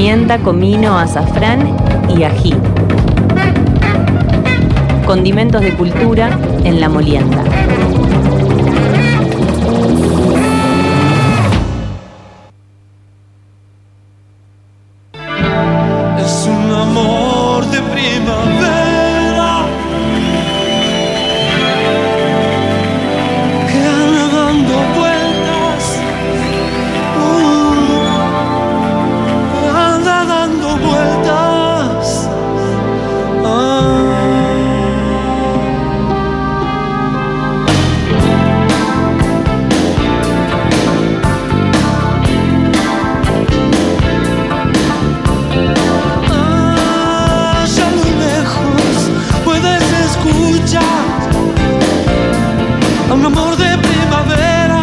pimienta, comino, azafrán y ají. Condimentos de cultura en La Molienda. Es un amor de primavera que anda dando vueltas, anda dando vueltas. Un amor de primavera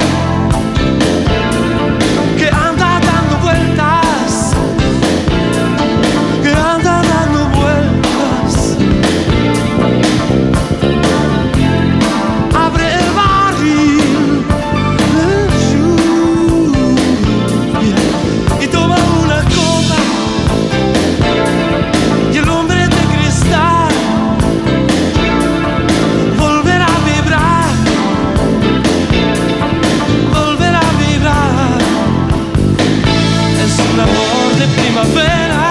que anda dando vueltas, que anda dando vueltas. Abre el barril de lluvia y toma una copa, y el hombre de cristal volverá a vibrar. Un amor de primavera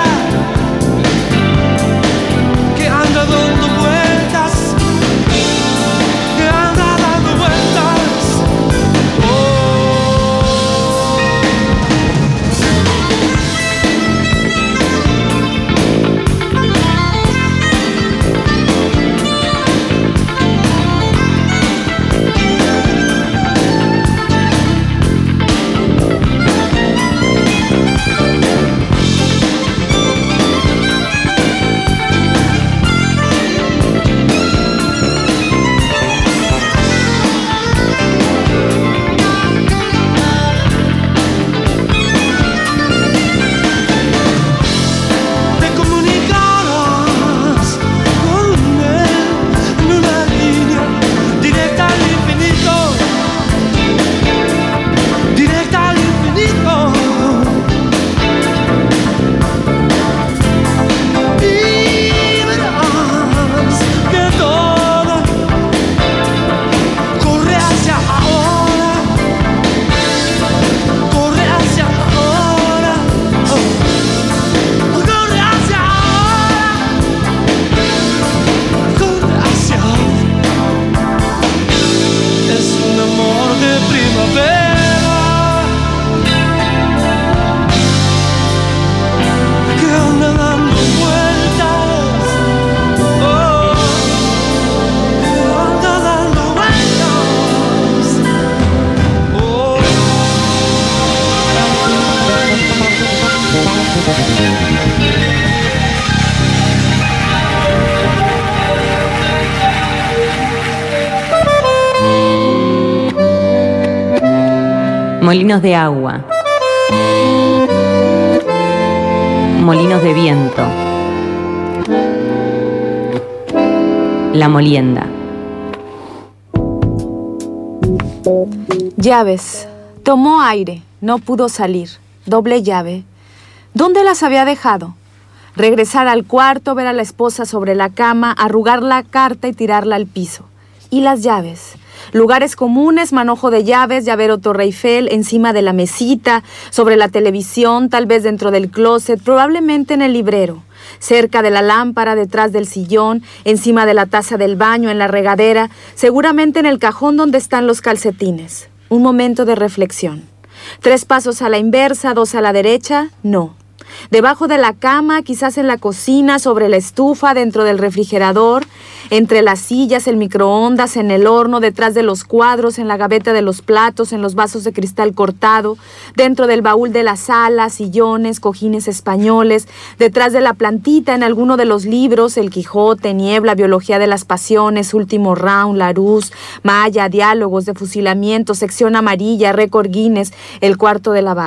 que anda dando vueltas, que anda dando vueltas. Molinos de agua, molinos de viento, La Molienda. Llaves. Tomó aire, no pudo salir. Doble llave. ¿Dónde las había dejado? Regresar al cuarto, ver a la esposa sobre la cama, arrugar la carta y tirarla al piso. ¿Y las llaves? Lugares comunes, manojo de llaves, llavero Torre Eiffel, encima de la mesita, sobre la televisión, tal vez dentro del closet, probablemente en el librero, cerca de la lámpara, detrás del sillón, encima de la taza del baño, en la regadera, seguramente en el cajón donde están los calcetines. Un momento de reflexión. 3 pasos a la inversa, 2 a la derecha, no. Debajo de la cama, quizás en la cocina, sobre la estufa, dentro del refrigerador, entre las sillas, el microondas, en el horno, detrás de los cuadros, en la gaveta de los platos, en los vasos de cristal cortado, dentro del baúl de la sala, sillones, cojines españoles, detrás de la plantita, en alguno de los libros, El Quijote, Niebla, Biología de las Pasiones, Último Round, Larousse, Maya, Diálogos de Fusilamiento, Sección Amarilla, Récord Guinness, El Cuarto de Lavado.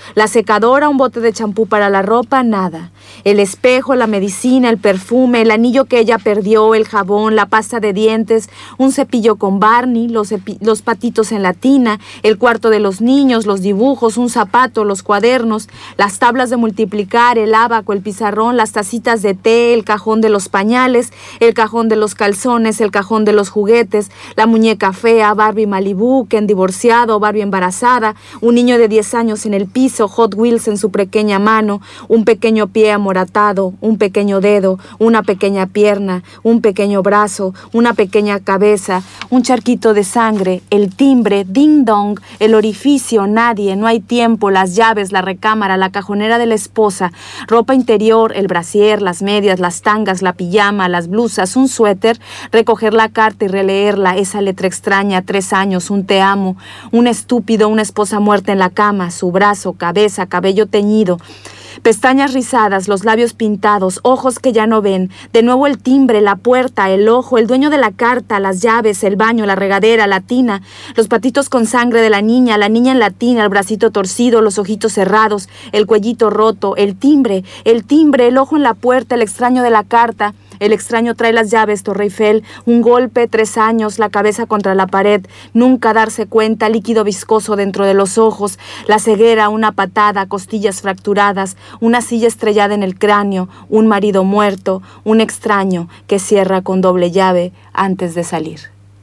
La secadora, un bote de champú para la ropa, nada. El espejo, la medicina, el perfume, el anillo que ella perdió, el jabón, la pasta de dientes, un cepillo con Barney, los patitos en la tina, el cuarto de los niños, los dibujos, un zapato, los cuadernos, las tablas de multiplicar, el ábaco, el pizarrón, las tacitas de té, el cajón de los pañales, el cajón de los calzones, el cajón de los juguetes, la muñeca fea, Barbie Malibu, Ken divorciado, Barbie embarazada, un niño de 10 años en el piso, Hot Wheels en su pequeña mano, un pequeño pie amoratado, un pequeño dedo, una pequeña pierna, un pequeño brazo, una pequeña cabeza, un charquito de sangre, el timbre, ding dong, el orificio, nadie, no hay tiempo, las llaves, la recámara, la cajonera de la esposa, ropa interior, el brasier, las medias, las tangas, la pijama, las blusas, un suéter, recoger la carta y releerla, esa letra extraña, 3 años, un te amo, un estúpido, una esposa muerta en la cama, su brazo, cabeza, cabello teñido, pestañas rizadas, los labios pintados, ojos que ya no ven, de nuevo el timbre, la puerta, el ojo, el dueño de la carta, las llaves, el baño, la regadera, la tina, los patitos con sangre de la niña en la tina, el bracito torcido, los ojitos cerrados, el cuellito roto, el timbre, el ojo en la puerta, el extraño de la carta. El extraño trae las llaves, Torre Eiffel, un golpe, 3 años, la cabeza contra la pared, nunca darse cuenta, líquido viscoso dentro de los ojos, la ceguera, una patada, costillas fracturadas, una silla estrellada en el cráneo, un marido muerto, un extraño que cierra con doble llave antes de salir.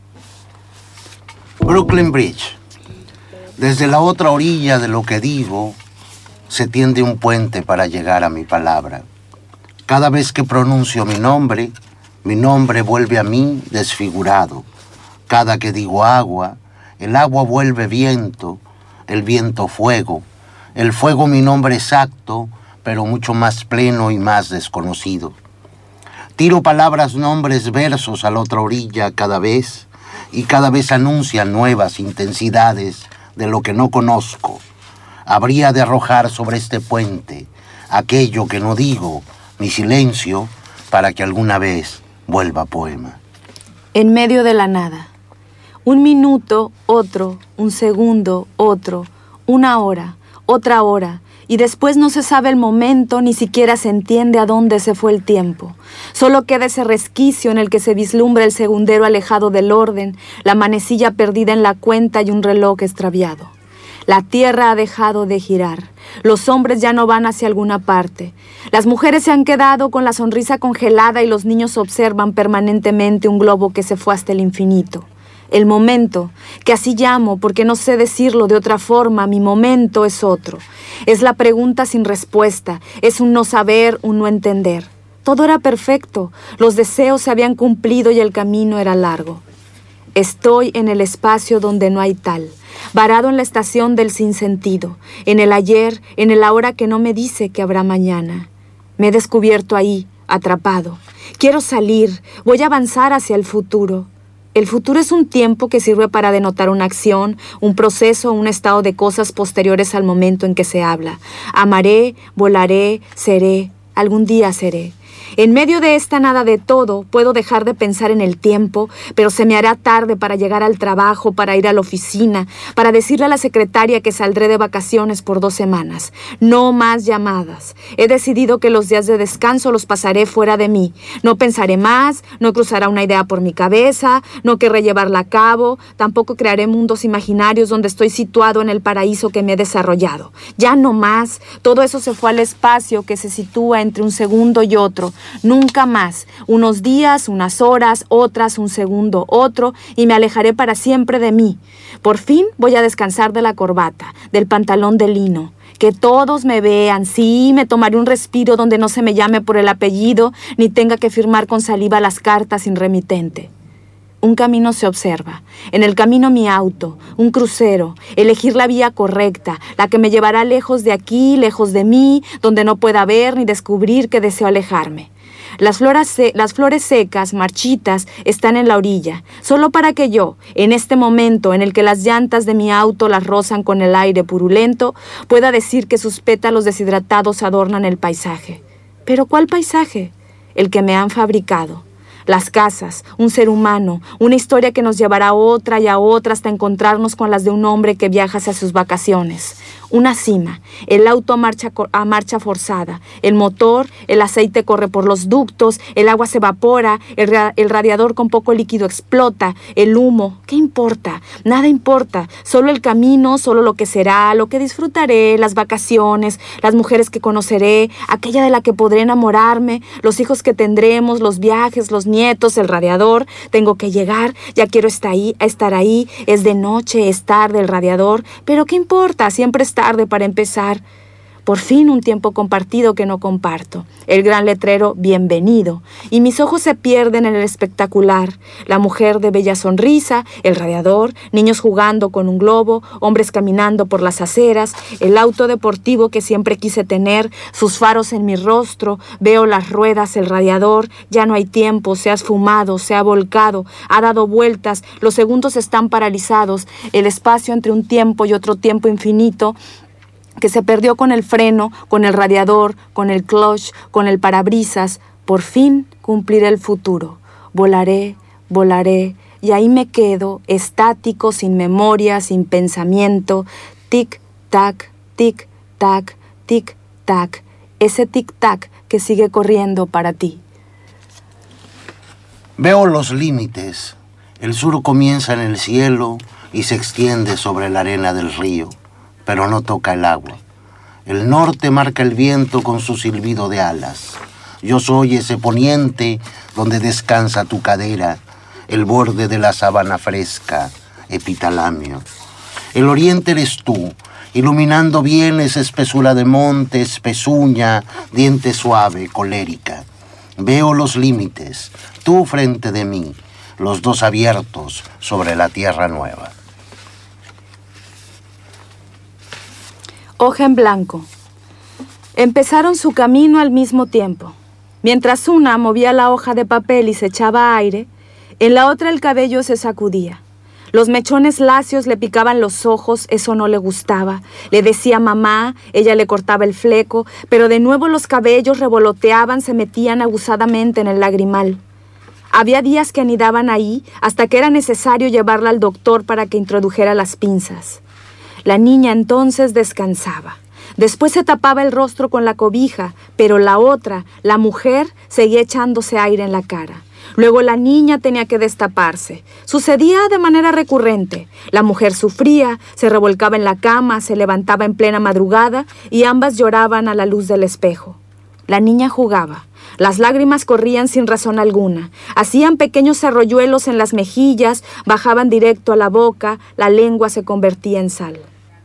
Brooklyn Bridge. Desde la otra orilla de lo que digo, se tiende un puente para llegar a mi palabra. Cada vez que pronuncio mi nombre vuelve a mí desfigurado. Cada que digo agua, el agua vuelve viento, el viento fuego, el fuego mi nombre exacto, pero mucho más pleno y más desconocido. Tiro palabras, nombres, versos a la otra orilla cada vez, y cada vez anuncian nuevas intensidades de lo que no conozco. Habría de arrojar sobre este puente aquello que no digo, mi silencio, para que alguna vez vuelva poema. En medio de la nada. Un minuto, otro, un segundo, otro, una hora, otra hora, y después no se sabe el momento, ni siquiera se entiende a dónde se fue el tiempo. Solo queda ese resquicio en el que se vislumbra el segundero alejado del orden, la manecilla perdida en la cuenta y un reloj extraviado. La tierra ha dejado de girar. Los hombres ya no van hacia alguna parte. Las mujeres se han quedado con la sonrisa congelada y los niños observan permanentemente un globo que se fue hasta el infinito. El momento, que así llamo porque no sé decirlo de otra forma, mi momento es otro. Es la pregunta sin respuesta, es un no saber, un no entender. Todo era perfecto, los deseos se habían cumplido y el camino era largo. Estoy en el espacio donde no hay tal, varado en la estación del sinsentido, en el ayer, en el ahora que no me dice que habrá mañana. Me he descubierto ahí, atrapado. Quiero salir, voy a avanzar hacia el futuro. El futuro es un tiempo que sirve para denotar una acción, un proceso, un estado de cosas posteriores al momento en que se habla. Amaré, volaré, seré, algún día seré. En medio de esta nada de todo, puedo dejar de pensar en el tiempo, pero se me hará tarde para llegar al trabajo, para ir a la oficina, para decirle a la secretaria que saldré de vacaciones por 2 semanas. No más llamadas. He decidido que los días de descanso los pasaré fuera de mí. No pensaré más, no cruzará una idea por mi cabeza, no querré llevarla a cabo, tampoco crearé mundos imaginarios donde estoy situado en el paraíso que me he desarrollado. Ya no más. Todo eso se fue al espacio que se sitúa entre un segundo y otro. Nunca más. Unos días, unas horas, otras, un segundo, otro, y me alejaré para siempre de mí. Por fin voy a descansar de la corbata, del pantalón de lino. Que todos me vean, sí, me tomaré un respiro donde no se me llame por el apellido, ni tenga que firmar con saliva las cartas sin remitente. Un camino se observa. En el camino mi auto, un crucero, elegir la vía correcta, la que me llevará lejos de aquí, lejos de mí, donde no pueda ver ni descubrir que deseo alejarme. Las flores secas, marchitas, están en la orilla, solo para que yo, en este momento en el que las llantas de mi auto las rozan con el aire purulento, pueda decir que sus pétalos deshidratados adornan el paisaje. ¿Pero cuál paisaje? El que me han fabricado. Las casas, un ser humano, una historia que nos llevará a otra y a otra hasta encontrarnos con las de un hombre que viaja hacia sus vacaciones. una cima, el auto a marcha forzada, el motor, el aceite corre por los ductos, el agua se evapora, el radiador con poco líquido explota, el humo, ¿qué importa? Nada importa, solo el camino, solo lo que será, lo que disfrutaré, las vacaciones, las mujeres que conoceré, aquella de la que podré enamorarme, los hijos que tendremos, los viajes, los nietos, el radiador, tengo que llegar, ya quiero estar ahí, es de noche, es tarde el radiador, pero ¿qué importa? Siempre es tarde para empezar. Por fin un tiempo compartido que no comparto. El gran letrero bienvenido. Y mis ojos se pierden en el espectacular. La mujer de bella sonrisa, el radiador, niños jugando con un globo, hombres caminando por las aceras, el auto deportivo que siempre quise tener, sus faros en mi rostro, veo las ruedas, el radiador, ya no hay tiempo, se ha esfumado, se ha volcado, ha dado vueltas, los segundos están paralizados, el espacio entre un tiempo y otro tiempo infinito, que se perdió con el freno, con el radiador, con el clutch, con el parabrisas. Por fin cumpliré el futuro. Volaré, volaré, y ahí me quedo, estático, sin memoria, sin pensamiento. Tic-tac, tic-tac, tic-tac. Ese tic-tac que sigue corriendo para ti. Veo los límites. El sur comienza en el cielo y se extiende sobre la arena del río, pero no toca el agua. El norte marca el viento con su silbido de alas. Yo soy ese poniente donde descansa tu cadera, el borde de la sabana fresca, epitalamio. El oriente eres tú, iluminando bien esa espesura de montes, pezuña, diente suave, colérica. Veo los límites, tú frente de mí, los dos abiertos sobre la tierra nueva. Hoja en blanco. Empezaron su camino al mismo tiempo. Mientras una movía la hoja de papel y se echaba aire, en la otra el cabello se sacudía. Los mechones lacios le picaban los ojos, eso no le gustaba. Le decía mamá, ella le cortaba el fleco, pero de nuevo los cabellos revoloteaban, se metían abusadamente en el lagrimal. Había días que anidaban ahí hasta que era necesario llevarla al doctor para que introdujera las pinzas. La niña entonces descansaba. Después se tapaba el rostro con la cobija, pero la otra, la mujer, seguía echándose aire en la cara. Luego la niña tenía que destaparse. Sucedía de manera recurrente. La mujer sufría, se revolcaba en la cama, se levantaba en plena madrugada y ambas lloraban a la luz del espejo. La niña jugaba. Las lágrimas corrían sin razón alguna. Hacían pequeños arroyuelos en las mejillas, bajaban directo a la boca, la lengua se convertía en sal.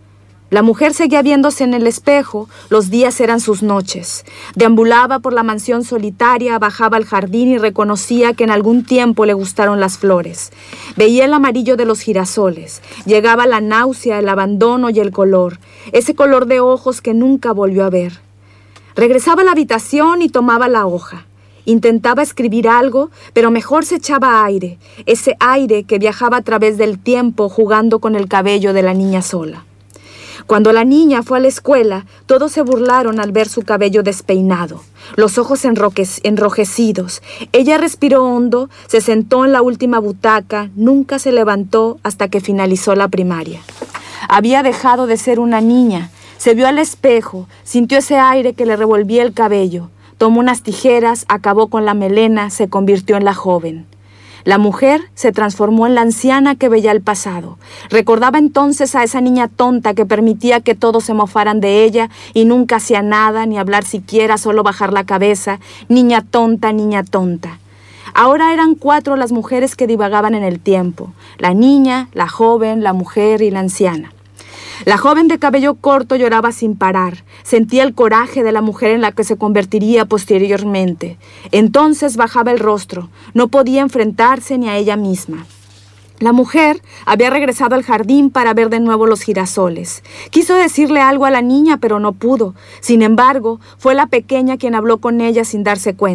La mujer seguía viéndose en el espejo, los días eran sus noches. Deambulaba por la mansión solitaria, bajaba al jardín y reconocía que en algún tiempo le gustaron las flores. Veía el amarillo de los girasoles. Llegaba la náusea, el abandono y el color. Ese color de ojos que nunca volvió a ver. Regresaba a la habitación y tomaba la hoja. Intentaba escribir algo, pero mejor se echaba aire. Ese aire que viajaba a través del tiempo jugando con el cabello de la niña sola. Cuando la niña fue a la escuela, todos se burlaron al ver su cabello despeinado, los ojos enrojecidos. Ella respiró hondo, se sentó en la última butaca, nunca se levantó hasta que finalizó la primaria. Había dejado de ser una niña, se vio al espejo, sintió ese aire que le revolvía el cabello, tomó unas tijeras, acabó con la melena, se convirtió en la joven. La mujer se transformó en la anciana que veía el pasado. Recordaba entonces a esa niña tonta que permitía que todos se mofaran de ella y nunca hacía nada, ni hablar siquiera, solo bajar la cabeza. Niña tonta, niña tonta. Ahora eran 4 las mujeres que divagaban en el tiempo. La niña, la joven, la mujer y la anciana. La joven de cabello corto lloraba sin parar. Sentía el coraje de la mujer en la que se convertiría posteriormente. Entonces bajaba el rostro. No podía enfrentarse ni a ella misma. La mujer había regresado al jardín para ver de nuevo los girasoles. Quiso decirle algo a la niña, pero no pudo. Sin embargo, fue la pequeña quien habló con ella sin darse cuenta.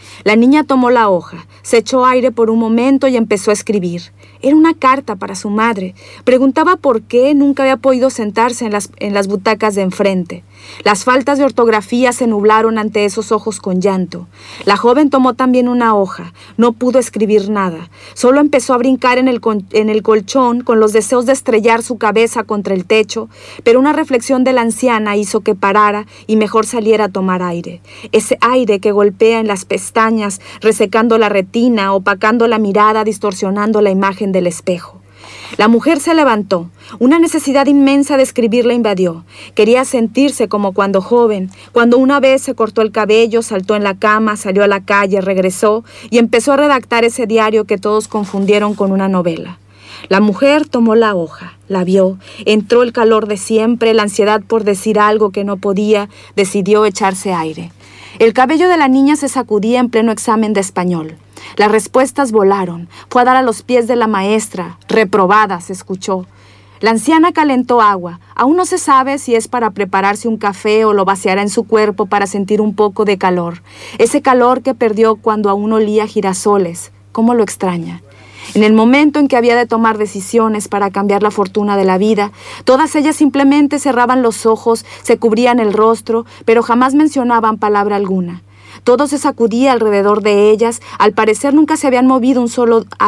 La niña tomó la hoja, se echó aire por un momento y empezó a escribir. Era una carta para su madre. Preguntaba por qué nunca había podido sentarse en las butacas de enfrente. Las faltas de ortografía se nublaron ante esos ojos con llanto. La joven tomó también una hoja. No pudo escribir nada. Solo empezó a brincar en el colchón con los deseos de estrellar su cabeza contra el techo, pero una reflexión de la anciana hizo que parara y mejor saliera a tomar aire. Ese aire que golpea en las pestañas, resecando la retina, opacando la mirada, distorsionando la imagen del espejo. La mujer se levantó. Una necesidad inmensa de escribir la invadió. Quería sentirse como cuando joven, cuando una vez se cortó el cabello, saltó en la cama, salió a la calle, regresó y empezó a redactar ese diario que todos confundieron con una novela. La mujer tomó la hoja, la vio, entró el calor de siempre, la ansiedad por decir algo que no podía, decidió echarse aire. El cabello de la niña se sacudía en pleno examen de español. Las respuestas volaron. Fue a dar a los pies de la maestra. Reprobada, se escuchó. La anciana calentó agua. Aún no se sabe si es para prepararse un café o lo vaciará en su cuerpo para sentir un poco de calor. Ese calor que perdió cuando aún olía a girasoles. ¿Cómo lo extraña? En el momento en que había de tomar decisiones para cambiar la fortuna de la vida, todas ellas simplemente cerraban los ojos, se cubrían el rostro, pero jamás mencionaban palabra alguna. Todo se sacudía alrededor de ellas. Al parecer nunca se habían movido un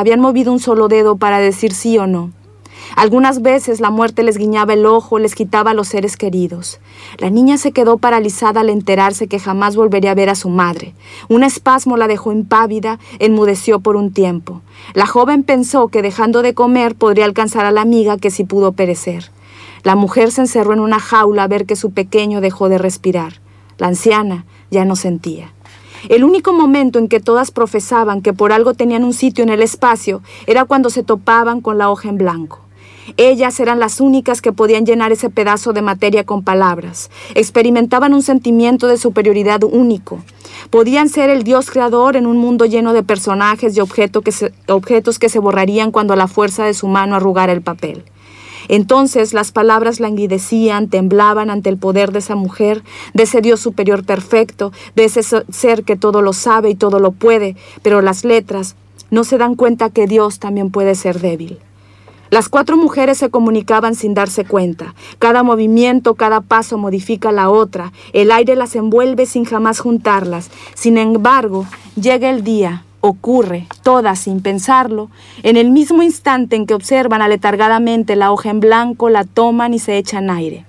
solo dedo para decir sí o no. Algunas veces la muerte les guiñaba el ojo, les quitaba a los seres queridos. La niña se quedó paralizada al enterarse que jamás volvería a ver a su madre. Un espasmo la dejó impávida, enmudeció por un tiempo. La joven pensó que dejando de comer podría alcanzar a la amiga que sí pudo perecer. La mujer se encerró en una jaula a ver que su pequeño dejó de respirar. La anciana ya no sentía. El único momento en que todas profesaban que por algo tenían un sitio en el espacio era cuando se topaban con la hoja en blanco. Ellas eran las únicas que podían llenar ese pedazo de materia con palabras. Experimentaban un sentimiento de superioridad único. Podían ser el Dios creador en un mundo lleno de personajes y objetos que se borrarían cuando la fuerza de su mano arrugara el papel. Entonces las palabras languidecían, temblaban ante el poder de esa mujer, de ese Dios superior perfecto, de ese ser que todo lo sabe y todo lo puede, pero las letras no se dan cuenta que Dios también puede ser débil. Las 4 mujeres se comunicaban sin darse cuenta. Cada movimiento, cada paso modifica la otra. El aire las envuelve sin jamás juntarlas. Sin embargo, llega el día, ocurre, todas sin pensarlo, en el mismo instante en que observan aletargadamente la hoja en blanco, la toman y se echan aire.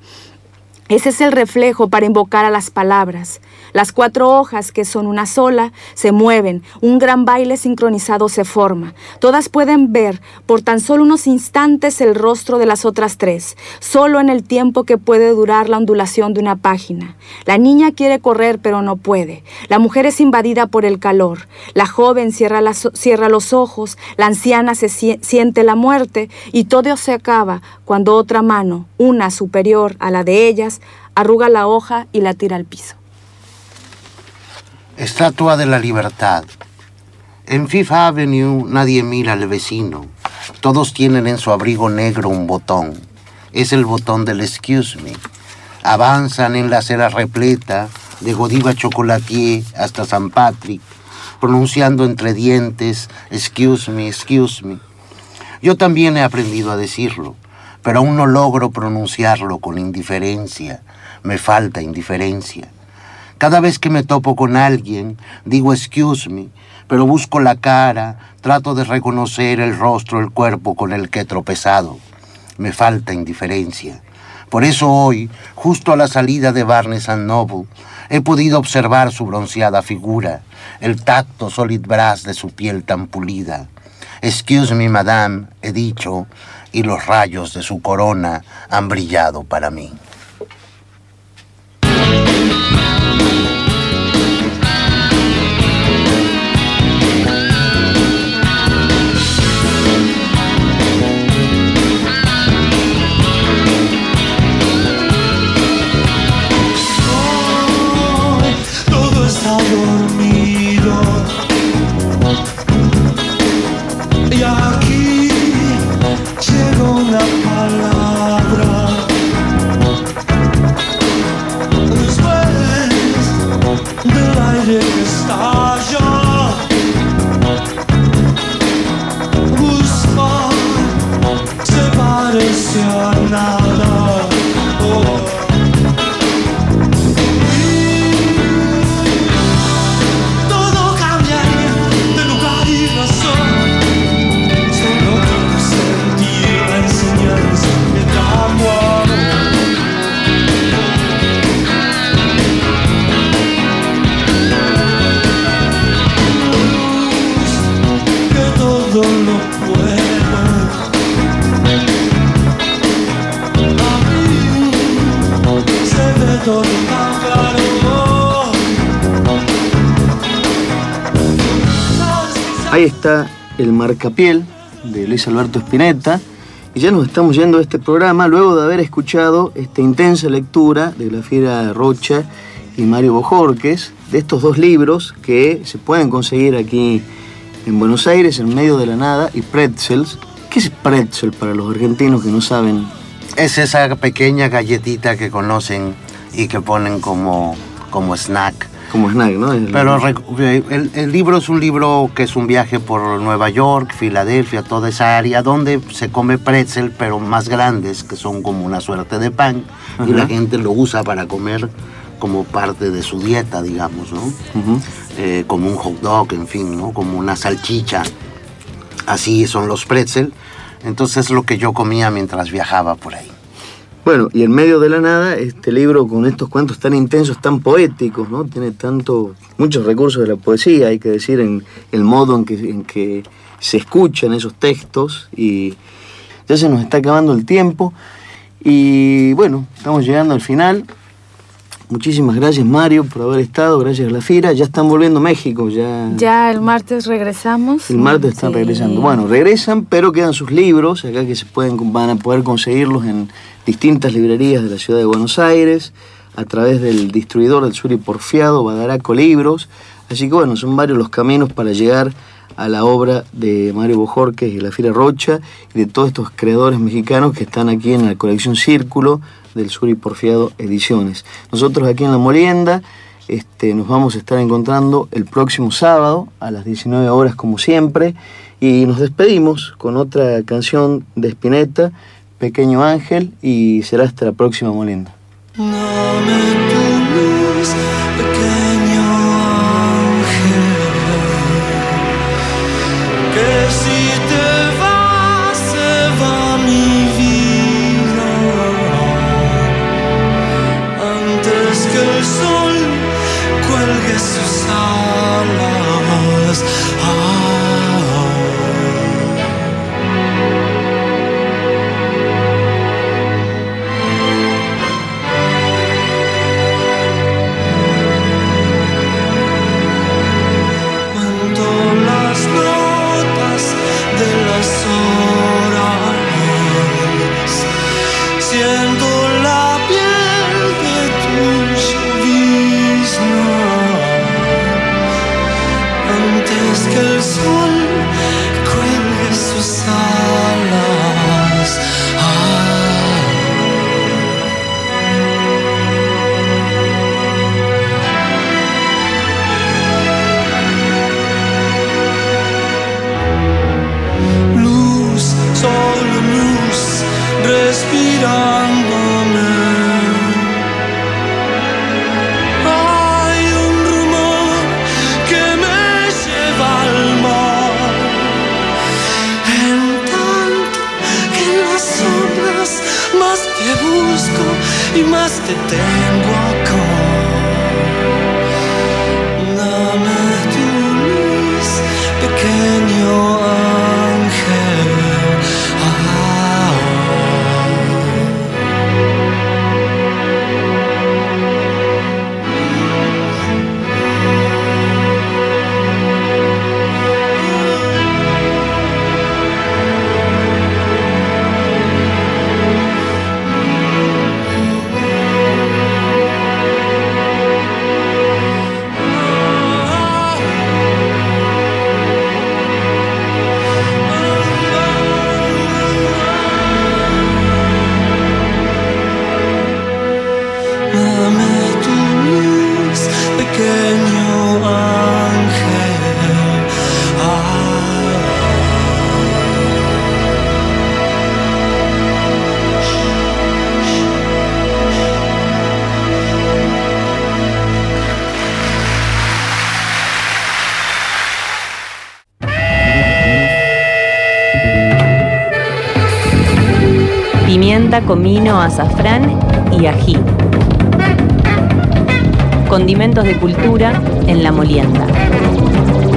Ese es el reflejo para invocar a las palabras. Las 4 hojas, que son una sola, se mueven. Un gran baile sincronizado se forma. Todas pueden ver por tan solo unos instantes el rostro de las otras 3, solo en el tiempo que puede durar la ondulación de una página. La niña quiere correr, pero no puede. La mujer es invadida por el calor. La joven cierra los ojos. La anciana siente la muerte y todo se acaba cuando otra mano, una superior a la de ellas, arruga la hoja y la tira al piso. Estatua de la Libertad. En Fifth Avenue nadie mira al vecino. Todos tienen en su abrigo negro un botón. Es el botón del excuse me. Avanzan en la acera repleta de Godiva Chocolatier hasta San Patrick, pronunciando entre dientes excuse me, excuse me. Yo también he aprendido a decirlo, pero aún no logro pronunciarlo con indiferencia. Me falta indiferencia. Cada vez que me topo con alguien, digo excuse me, pero busco la cara, trato de reconocer el rostro, el cuerpo con el que he tropezado. Me falta indiferencia. Por eso hoy, justo a la salida de Barnes & Noble, he podido observar su bronceada figura, el tacto solid brass de su piel tan pulida. Excuse me, madame, he dicho, y los rayos de su corona han brillado para mí. Todo está dormido y aquí llega una palabra todo tan claro. Ahí está el marcapiel de Luis Alberto Spinetta. Y ya nos estamos yendo a este programa luego de haber escuchado esta intensa lectura de Glafira Rocha y Mario Bojorquez, de estos dos libros que se pueden conseguir aquí en Buenos Aires, En medio de la nada, y Pretzels. ¿Qué es pretzel para los argentinos que no saben? Es esa pequeña galletita que conocen y que ponen como snack. Como snack, ¿no? Pero el libro es un libro que es un viaje por Nueva York, Filadelfia, toda esa área donde se come pretzel, pero más grandes, que son como una suerte de pan. Ajá. Y la gente lo usa para comer como parte de su dieta, digamos, ¿no? Como un hot dog, en fin, ¿no? Como una salchicha. Así son los pretzel. Entonces es lo que yo comía mientras viajaba por ahí. Bueno, y En medio de la nada, este libro con estos cuentos tan intensos, tan poéticos, ¿no? Tiene muchos recursos de la poesía, hay que decir, en el modo en que se escuchan esos textos, y ya se nos está acabando el tiempo. Y bueno, estamos llegando al final. Muchísimas gracias, Mario, por haber estado. Gracias, Glafira. Ya están volviendo a México. Ya el martes regresamos. El martes están regresando. Bueno, regresan, pero quedan sus libros acá que van a poder conseguirlos en distintas librerías de la ciudad de Buenos Aires, a través del distribuidor del Sur y Porfiado, Badaraco Libros. Así que bueno, son varios los caminos para llegar a la obra de Mario Bojorquez y Glafira Rocha y de todos estos creadores mexicanos que están aquí en la colección Círculo del Sur y Porfiado Ediciones. Nosotros aquí en La Molienda nos vamos a estar encontrando el próximo sábado a las 19 horas como siempre, y nos despedimos con otra canción de Spinetta, Pequeño Ángel, y será hasta la próxima Molienda. Dame tu luz, pequeño ángel, que si te vas, se va mi vida. Antes que el sol cuelgue sus alas. Que el sol cuelgue sus alas. Luz, solo luz, respirándome. Y más te tengo acá. Dame tu luz, pequeño ángel. Pimienta, comino, azafrán y ají. Condimentos de cultura en La Molienda.